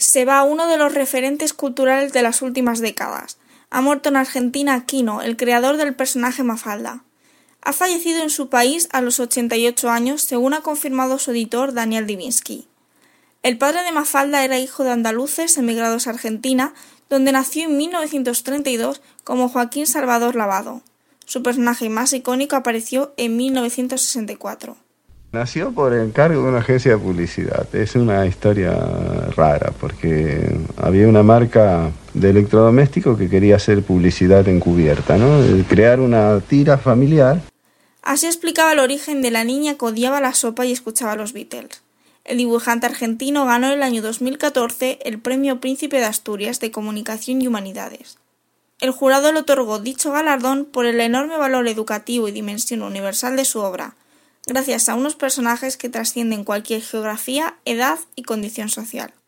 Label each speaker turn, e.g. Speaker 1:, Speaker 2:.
Speaker 1: Se va uno de los referentes culturales de las últimas décadas. Ha muerto en Argentina Quino, el creador del personaje Mafalda. Ha fallecido en su país a los 88 años, según ha confirmado su editor Daniel Divinsky. El padre de Mafalda era hijo de andaluces emigrados a Argentina, donde nació en 1932 como Joaquín Salvador Lavado. Su personaje más icónico apareció en 1964.
Speaker 2: Nació por encargo de una agencia de publicidad. Es una historia rara porque había una marca de electrodoméstico que quería hacer publicidad encubierta, ¿no? Crear una tira familiar.
Speaker 1: Así explicaba el origen de la niña que odiaba la sopa y escuchaba los Beatles. El dibujante argentino ganó en el año 2014 el Premio Príncipe de Asturias de Comunicación y Humanidades. El jurado le otorgó dicho galardón por el enorme valor educativo y dimensión universal de su obra, gracias a unos personajes que trascienden cualquier geografía, edad y condición social.